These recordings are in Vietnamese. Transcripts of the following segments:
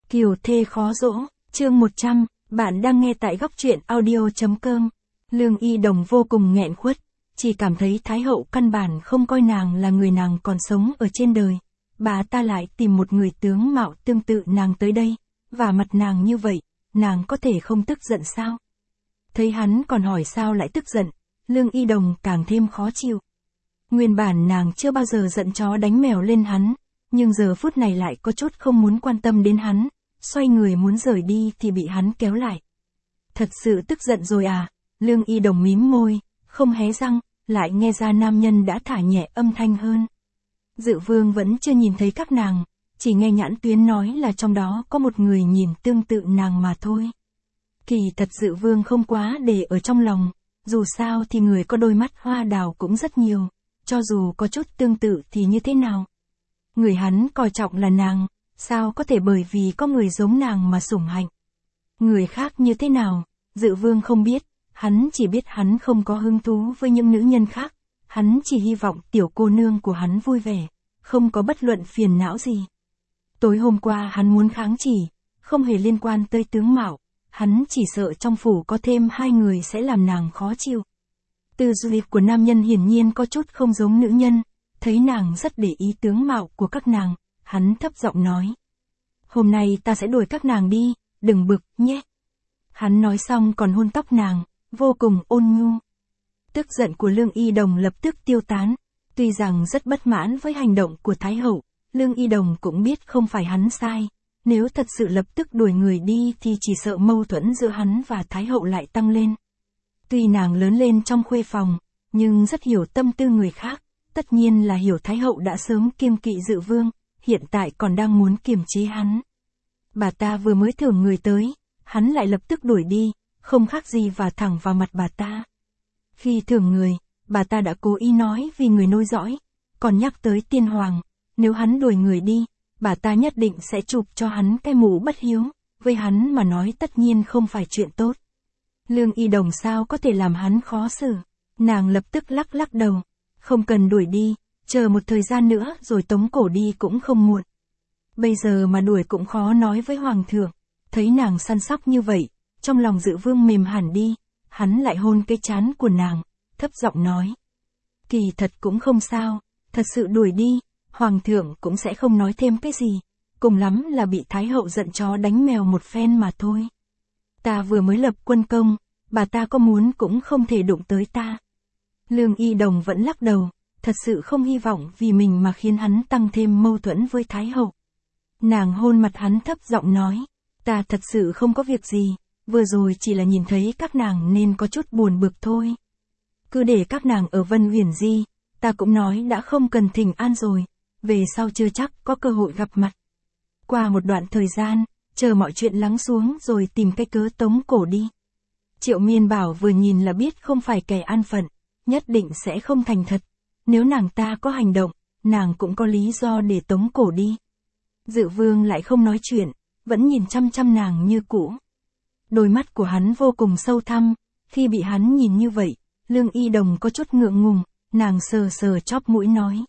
Kiều thê khó dỗ, chương 100, bạn đang nghe tại góc truyện audio.com. Lương Y Đồng vô cùng nghẹn khuất, chỉ cảm thấy Thái hậu căn bản không coi nàng là người nàng còn sống ở trên đời. Bà ta lại tìm một người tướng mạo tương tự nàng tới đây, và mặt nàng như vậy, nàng có thể không tức giận sao? Thấy hắn còn hỏi sao lại tức giận, Lương Y Đồng càng thêm khó chịu. Nguyên bản nàng chưa bao giờ giận chó đánh mèo lên hắn, nhưng giờ phút này lại có chút không muốn quan tâm đến hắn, xoay người muốn rời đi thì bị hắn kéo lại. Thật sự tức giận rồi à? Lương Y Đồng mím môi, không hé răng, lại nghe ra nam nhân đã thả nhẹ âm thanh hơn. Dự Vương vẫn chưa nhìn thấy các nàng, chỉ nghe Nhãn Tuyến nói là trong đó có một người nhìn tương tự nàng mà thôi. Kỳ thật Dự Vương không quá để ở trong lòng, dù sao thì người có đôi mắt hoa đào cũng rất nhiều, cho dù có chút tương tự thì như thế nào. Người hắn coi trọng là nàng, sao có thể bởi vì có người giống nàng mà sủng hạnh. Người khác như thế nào, Dự Vương không biết, hắn chỉ biết hắn không có hứng thú với những nữ nhân khác, hắn chỉ hy vọng tiểu cô nương của hắn vui vẻ, không có bất luận phiền não gì. Tối hôm qua hắn muốn kháng chỉ, không hề liên quan tới tướng mạo, hắn chỉ sợ trong phủ có thêm hai người sẽ làm nàng khó chịu. Tư duy của nam nhân hiển nhiên có chút không giống nữ nhân, thấy nàng rất để ý tướng mạo của các nàng, hắn thấp giọng nói. Hôm nay ta sẽ đuổi các nàng đi, đừng bực nhé. Hắn nói xong còn hôn tóc nàng, vô cùng ôn nhu. Tức giận của Lương Y Đồng lập tức tiêu tán, tuy rằng rất bất mãn với hành động của Thái hậu, Lương Y Đồng cũng biết không phải hắn sai, nếu thật sự lập tức đuổi người đi thì chỉ sợ mâu thuẫn giữa hắn và Thái hậu lại tăng lên. Tuy nàng lớn lên trong khuê phòng, nhưng rất hiểu tâm tư người khác, tất nhiên là hiểu Thái hậu đã sớm kiêng kỵ Dự Vương, hiện tại còn đang muốn kiềm chế hắn. Bà ta vừa mới thưởng người tới, hắn lại lập tức đuổi đi, không khác gì và thẳng vào mặt bà ta. Khi thưởng người, bà ta đã cố ý nói vì người nối dõi, còn nhắc tới tiên hoàng, nếu hắn đuổi người đi, bà ta nhất định sẽ chụp cho hắn cái mũ bất hiếu, với hắn mà nói tất nhiên không phải chuyện tốt. Lương Y Đồng sao có thể làm hắn khó xử, nàng lập tức lắc lắc đầu, không cần đuổi đi, chờ một thời gian nữa rồi tống cổ đi cũng không muộn. Bây giờ mà đuổi cũng khó nói với hoàng thượng, thấy nàng săn sóc như vậy, trong lòng Dự Vương mềm hẳn đi, hắn lại hôn cái trán của nàng, thấp giọng nói. Kỳ thật cũng không sao, thật sự đuổi đi, hoàng thượng cũng sẽ không nói thêm cái gì, cùng lắm là bị Thái hậu giận chó đánh mèo một phen mà thôi. Ta vừa mới lập quân công, bà ta có muốn cũng không thể đụng tới ta. Lương Y Đồng vẫn lắc đầu, thật sự không hy vọng vì mình mà khiến hắn tăng thêm mâu thuẫn với Thái hậu. Nàng hôn mặt hắn thấp giọng nói, ta thật sự không có việc gì, vừa rồi chỉ là nhìn thấy các nàng nên có chút buồn bực thôi. Cứ để các nàng ở Vân Huyền Di, ta cũng nói đã không cần thỉnh an rồi, về sau chưa chắc có cơ hội gặp mặt. Qua một đoạn thời gian, chờ mọi chuyện lắng xuống rồi tìm cái cớ tống cổ đi. Triệu Miên Bảo vừa nhìn là biết không phải kẻ an phận, nhất định sẽ không thành thật. Nếu nàng ta có hành động, nàng cũng có lý do để tống cổ đi. Dự Vương lại không nói chuyện, vẫn nhìn chăm chăm nàng như cũ. Đôi mắt của hắn vô cùng sâu thẳm, khi bị hắn nhìn như vậy, Lương Y Đồng có chút ngượng ngùng, nàng sờ sờ chóp mũi nói.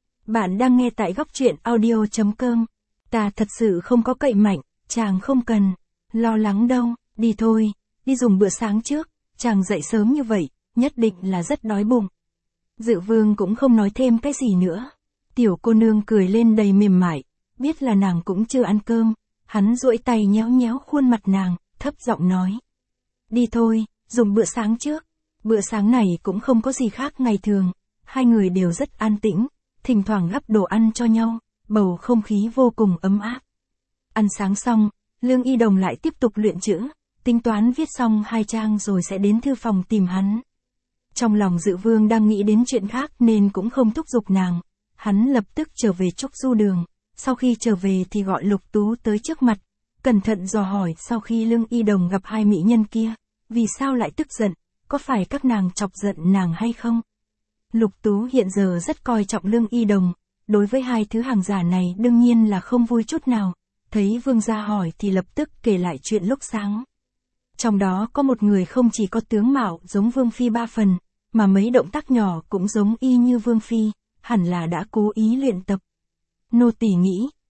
Bạn đang nghe tại góc truyện audio.com. Ta thật sự không có cậy mạnh, chàng không cần lo lắng đâu, đi thôi, đi dùng bữa sáng trước, chàng dậy sớm như vậy, nhất định là rất đói bụng. Dự Vương cũng không nói thêm cái gì nữa. Tiểu cô nương cười lên đầy mềm mại, biết là nàng cũng chưa ăn cơm, hắn duỗi tay nhéo nhéo khuôn mặt nàng, thấp giọng nói. Đi thôi, dùng bữa sáng trước. Bữa sáng này cũng không có gì khác ngày thường, hai người đều rất an tĩnh, thỉnh thoảng gắp đồ ăn cho nhau, bầu không khí vô cùng ấm áp. Ăn sáng xong, Lương Y Đồng lại tiếp tục luyện chữ, tính toán viết xong 2 trang rồi sẽ đến thư phòng tìm hắn. Trong lòng Dự Vương đang nghĩ đến chuyện khác nên cũng không thúc giục nàng, hắn lập tức trở về Trúc Du Đường, sau khi trở về thì gọi Lục Tú tới trước mặt, cẩn thận dò hỏi sau khi Lương Y Đồng gặp hai mỹ nhân kia, vì sao lại tức giận, có phải các nàng chọc giận nàng hay không? Lục Tú hiện giờ rất coi trọng Lương Y Đồng, đối với hai thứ hàng giả này đương nhiên là không vui chút nào, thấy Vương gia hỏi thì lập tức kể lại chuyện lúc sáng. Trong đó có một người không chỉ có tướng mạo giống Vương Phi 3 phần, mà mấy động tác nhỏ cũng giống y như Vương Phi, hẳn là đã cố ý luyện tập. Nô tỳ nghĩ,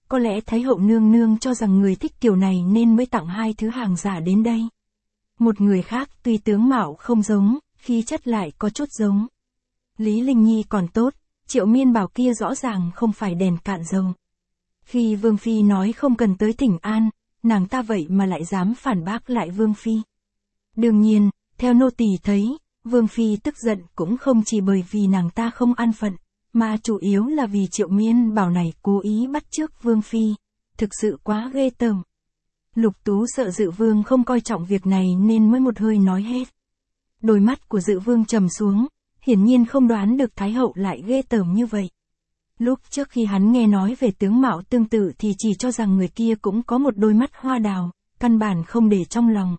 có lẽ Thái hậu nương nương cho rằng người thích kiểu này nên mới tặng hai thứ hàng giả đến đây. Một người khác tuy tướng mạo không giống, khí chất lại có chút giống. Lý Linh Nhi còn tốt, Triệu Miên Bảo kia rõ ràng không phải đèn cạn dầu. Khi Vương Phi nói không cần tới thỉnh an, nàng ta vậy mà lại dám phản bác lại Vương Phi. Đương nhiên, theo nô tỳ thấy, Vương Phi tức giận cũng không chỉ bởi vì nàng ta không an phận, mà chủ yếu là vì Triệu Miên Bảo này cố ý bắt chước Vương Phi, thực sự quá ghê tởm. Lục Tú sợ Dự Vương không coi trọng việc này nên mới một hơi nói hết. Đôi mắt của Dự Vương trầm xuống, hiển nhiên không đoán được Thái hậu lại ghê tởm như vậy. Lúc trước khi hắn nghe nói về tướng mạo tương tự thì chỉ cho rằng người kia cũng có một đôi mắt hoa đào, căn bản không để trong lòng.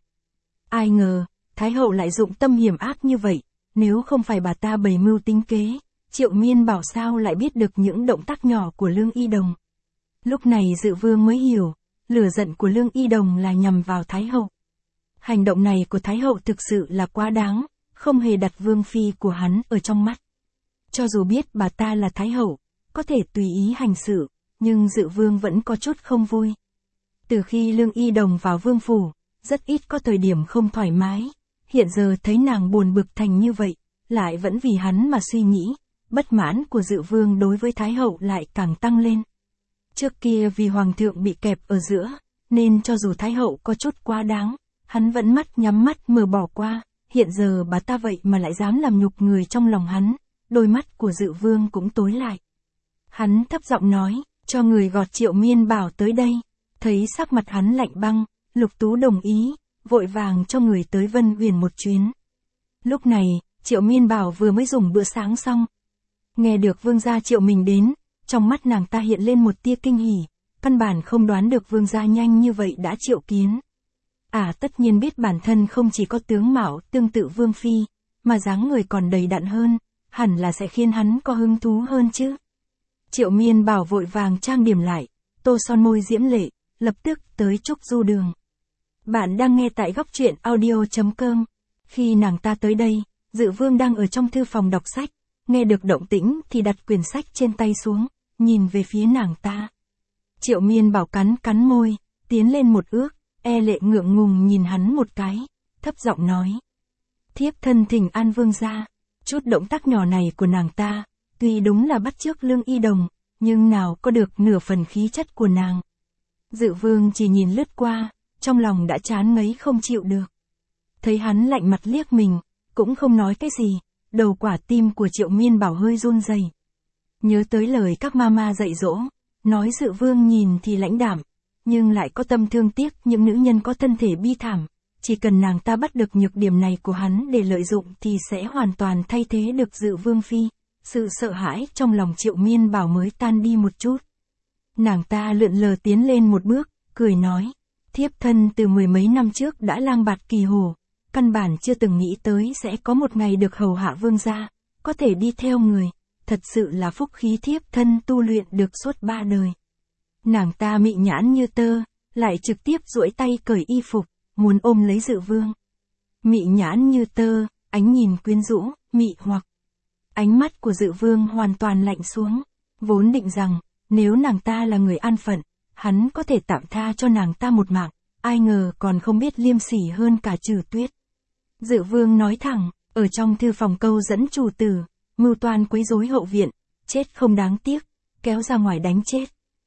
Ai ngờ, Thái hậu lại dụng tâm hiểm ác như vậy, nếu không phải bà ta bày mưu tính kế, Triệu Miên Bảo sao lại biết được những động tác nhỏ của Lương Y Đồng. Lúc này Dự Vương mới hiểu, lửa giận của Lương Y Đồng là nhằm vào Thái hậu. Hành động này của Thái hậu thực sự là quá đáng, không hề đặt Vương Phi của hắn ở trong mắt. Cho dù biết bà ta là Thái hậu, có thể tùy ý hành sự, nhưng Dự Vương vẫn có chút không vui. Từ khi Lương Y Đồng vào vương phủ, rất ít có thời điểm không thoải mái, hiện giờ thấy nàng buồn bực thành như vậy, lại vẫn vì hắn mà suy nghĩ, bất mãn của Dự Vương đối với Thái hậu lại càng tăng lên. Trước kia vì Hoàng thượng bị kẹp ở giữa, nên cho dù Thái hậu có chút quá đáng, hắn vẫn mắt nhắm mắt mở bỏ qua, hiện giờ bà ta vậy mà lại dám làm nhục người trong lòng hắn, đôi mắt của Dự Vương cũng tối lại. Hắn thấp giọng nói, cho người gọt Triệu Miên Bảo tới đây. Thấy sắc mặt hắn lạnh băng, Lục Tú đồng ý, vội vàng cho người tới Vân Huyền một chuyến. Lúc này, Triệu Miên Bảo vừa mới dùng bữa sáng xong. Nghe được vương gia triệu mình đến, trong mắt nàng ta hiện lên một tia kinh hỉ, căn bản không đoán được vương gia nhanh như vậy đã triệu kiến. Tất nhiên biết bản thân không chỉ có tướng mạo tương tự Vương Phi, mà dáng người còn đầy đặn hơn, hẳn là sẽ khiến hắn có hứng thú hơn chứ. Triệu Miên Bảo vội vàng trang điểm lại, tô son môi diễm lệ, lập tức tới Trúc Du Đường. Bạn đang nghe tại góc truyện audio.com. Khi nàng ta tới đây, Dự Vương đang ở trong thư phòng đọc sách, nghe được động tĩnh thì đặt quyển sách trên tay xuống, nhìn về phía nàng ta. Triệu Miên Bảo cắn cắn môi, tiến lên một ước, e lệ ngượng ngùng nhìn hắn một cái, thấp giọng nói. Thiếp thân thỉnh an vương gia. Chút động tác nhỏ này của nàng ta, tuy đúng là bắt chước Lương Y Đồng, nhưng nào có được nửa phần khí chất của nàng. Dự Vương chỉ nhìn lướt qua, trong lòng đã chán ngấy không chịu được. Thấy hắn lạnh mặt liếc mình, cũng không nói cái gì, đầu quả tim của Triệu Miên Bảo hơi run rẩy. Nhớ tới lời các mama dạy dỗ, nói Dự Vương nhìn thì lãnh đạm, nhưng lại có tâm thương tiếc những nữ nhân có thân thể bi thảm. Chỉ cần nàng ta bắt được nhược điểm này của hắn để lợi dụng thì sẽ hoàn toàn thay thế được Dự Vương Phi. Sự sợ hãi trong lòng Triệu Miên Bảo mới tan đi một chút. Nàng ta lượn lờ tiến lên một bước, cười nói. Thiếp thân từ mười mấy năm trước đã lang bạt kỳ hồ, căn bản chưa từng nghĩ tới sẽ có một ngày được hầu hạ vương gia, có thể đi theo người, thật sự là phúc khí thiếp thân tu luyện được suốt 3 đời. Nàng ta mị nhãn như tơ, lại trực tiếp duỗi tay cởi y phục, muốn ôm lấy Dự Vương. Mị nhãn như tơ, ánh nhìn quyến rũ, mị hoặc. Ánh mắt của Dự Vương hoàn toàn lạnh xuống, vốn định rằng, nếu nàng ta là người an phận, hắn có thể tạm tha cho nàng ta một mạng, ai ngờ còn không biết liêm sỉ hơn cả Trừ Tuyết. Dự Vương nói thẳng, ở trong thư phòng câu dẫn chủ tử, mưu toan quấy rối hậu viện, chết không đáng tiếc, kéo ra ngoài đánh chết.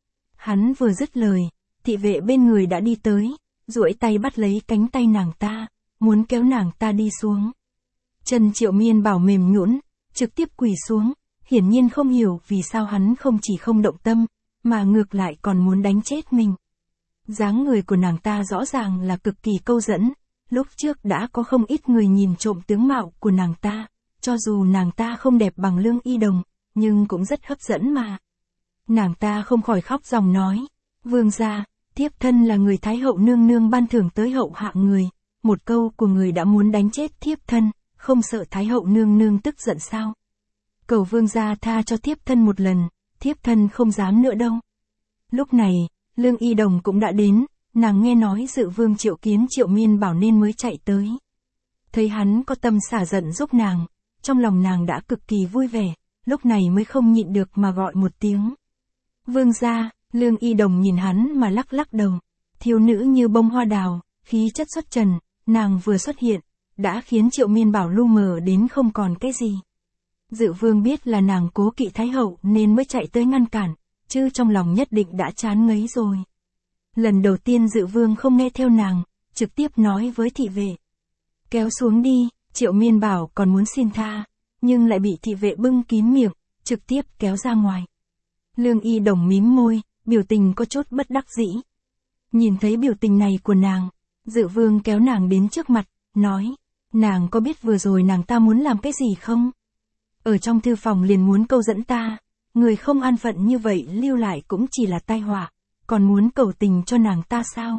Hắn vừa dứt lời, thị vệ bên người đã đi tới, duỗi tay bắt lấy cánh tay nàng ta, muốn kéo nàng ta đi xuống. Chân Triệu Miên Bảo mềm nhũn, trực tiếp quỳ xuống, hiển nhiên không hiểu vì sao hắn không chỉ không động tâm, mà ngược lại còn muốn đánh chết mình. Dáng người của nàng ta rõ ràng là cực kỳ câu dẫn, lúc trước đã có không ít người nhìn trộm tướng mạo của nàng ta, cho dù nàng ta không đẹp bằng Lương Y Đồng, nhưng cũng rất hấp dẫn mà. Nàng ta không khỏi khóc ròng nói, vương gia, thiếp thân là người Thái hậu nương nương ban thưởng tới hậu hạ người, một câu của người đã muốn đánh chết thiếp thân, không sợ Thái hậu nương nương tức giận sao? Cầu vương gia tha cho thiếp thân một lần, thiếp thân không dám nữa đâu. Lúc này, Lương Y Đồng cũng đã đến, nàng nghe nói Dự Vương triệu kiến Triệu Miên Bảo nên mới chạy tới. Thấy hắn có tâm xả giận giúp nàng, trong lòng nàng đã cực kỳ vui vẻ, lúc này mới không nhịn được mà gọi một tiếng. Vương gia, Lương Y Đồng nhìn hắn mà lắc lắc đầu. Thiếu nữ như bông hoa đào, khí chất xuất trần, nàng vừa xuất hiện, đã khiến Triệu Miên Bảo lu mờ đến không còn cái gì. Dự Vương biết là nàng cố kỵ Thái hậu nên mới chạy tới ngăn cản, chứ trong lòng nhất định đã chán ngấy rồi. Lần đầu tiên Dự Vương không nghe theo nàng, trực tiếp nói với thị vệ. Kéo xuống đi, Triệu Miên Bảo còn muốn xin tha, nhưng lại bị thị vệ bưng kín miệng, trực tiếp kéo ra ngoài. Lương Y Đồng mím môi, biểu tình có chút bất đắc dĩ. Nhìn thấy biểu tình này của nàng, Dự Vương kéo nàng đến trước mặt, nói, nàng có biết vừa rồi nàng ta muốn làm cái gì không? Ở trong thư phòng liền muốn câu dẫn ta, người không an phận như vậy lưu lại cũng chỉ là tai họa, còn muốn cầu tình cho nàng ta sao?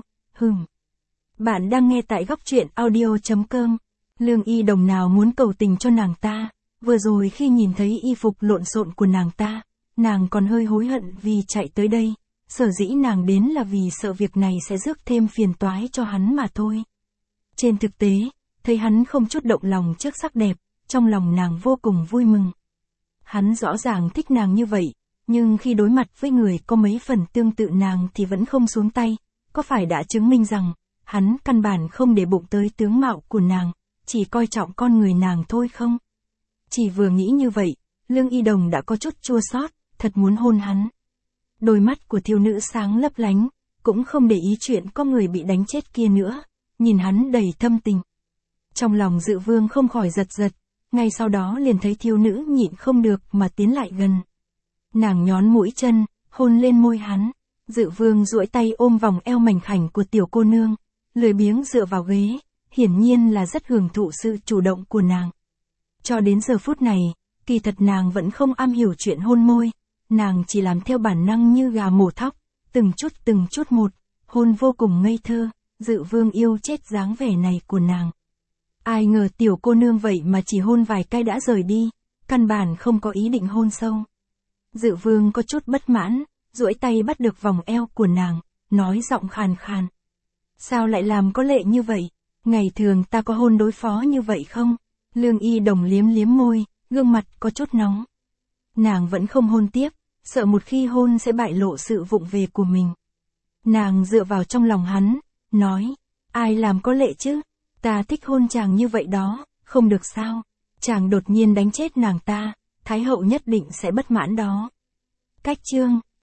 Bạn đang nghe tại góc truyện audio.com. Lương Y Đồng nào muốn cầu tình cho nàng ta, vừa rồi khi nhìn thấy y phục lộn xộn của nàng ta, nàng còn hơi hối hận vì chạy tới đây, sở dĩ nàng đến là vì sợ việc này sẽ rước thêm phiền toái cho hắn mà thôi. Trên thực tế, thấy hắn không chút động lòng trước sắc đẹp, trong lòng nàng vô cùng vui mừng. Hắn rõ ràng thích nàng như vậy, nhưng khi đối mặt với người có mấy phần tương tự nàng thì vẫn không xuống tay, có phải đã chứng minh rằng, hắn căn bản không để bụng tới tướng mạo của nàng, chỉ coi trọng con người nàng thôi không? Chỉ vừa nghĩ như vậy, Lương Y Đồng đã có chút chua xót, thật muốn hôn hắn. Đôi mắt của thiếu nữ sáng lấp lánh, cũng không để ý chuyện có người bị đánh chết kia nữa, nhìn hắn đầy thâm tình. Trong lòng Dự Vương không khỏi giật giật, ngay sau đó liền thấy thiếu nữ nhịn không được mà tiến lại gần. Nàng nhón mũi chân, hôn lên môi hắn. Dự Vương duỗi tay ôm vòng eo mảnh khảnh của tiểu cô nương, lười biếng dựa vào ghế, hiển nhiên là rất hưởng thụ sự chủ động của nàng. Cho đến giờ phút này, kỳ thật nàng vẫn không am hiểu chuyện hôn môi, nàng chỉ làm theo bản năng như gà mổ thóc, từng chút một, hôn vô cùng ngây thơ. Dự Vương yêu chết dáng vẻ này của nàng. Ai ngờ tiểu cô nương vậy mà chỉ hôn vài cái đã rời đi, căn bản không có ý định hôn sâu. Dự Vương có chút bất mãn, duỗi tay bắt được vòng eo của nàng, nói giọng khàn khàn. Sao lại làm có lệ như vậy? Ngày thường ta có hôn đối phó như vậy không? Lương Y Đồng liếm liếm môi, gương mặt có chút nóng. Nàng vẫn không hôn tiếp, sợ một khi hôn sẽ bại lộ sự vụng về của mình. Nàng dựa vào trong lòng hắn, nói, ai làm có lệ chứ? Ta thích hôn chàng như vậy đó, không được sao? Chàng đột nhiên đánh chết nàng ta, Thái hậu nhất định sẽ bất mãn đó. Cách chương